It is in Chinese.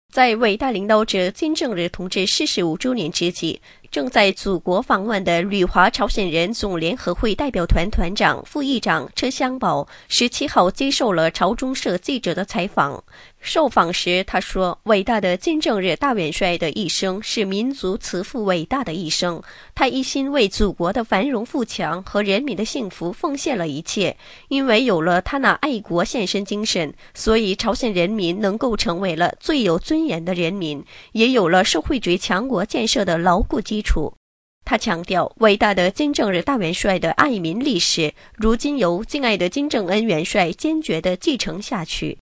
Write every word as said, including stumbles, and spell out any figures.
在伟大领导者金正日同志逝世五周年之际，正在祖国访问的旅华朝鲜人总联合会代表团团长、副议长车湘宝十七号接受了朝中社记者的采访。受访时，他说：“伟大的金正日大元帅的一生是民族慈父伟大的一生，他一心为祖国的繁荣富强和人民的幸福奉献了一切。因为有了他那爱国献身精神，所以朝鲜人民能够成为了最有尊严的人民，也有了社会主义强国建设的牢固基础。”他强调，伟大的金正日大元帅的爱民历史，如今由敬爱的金正恩元帅坚决地继承下去。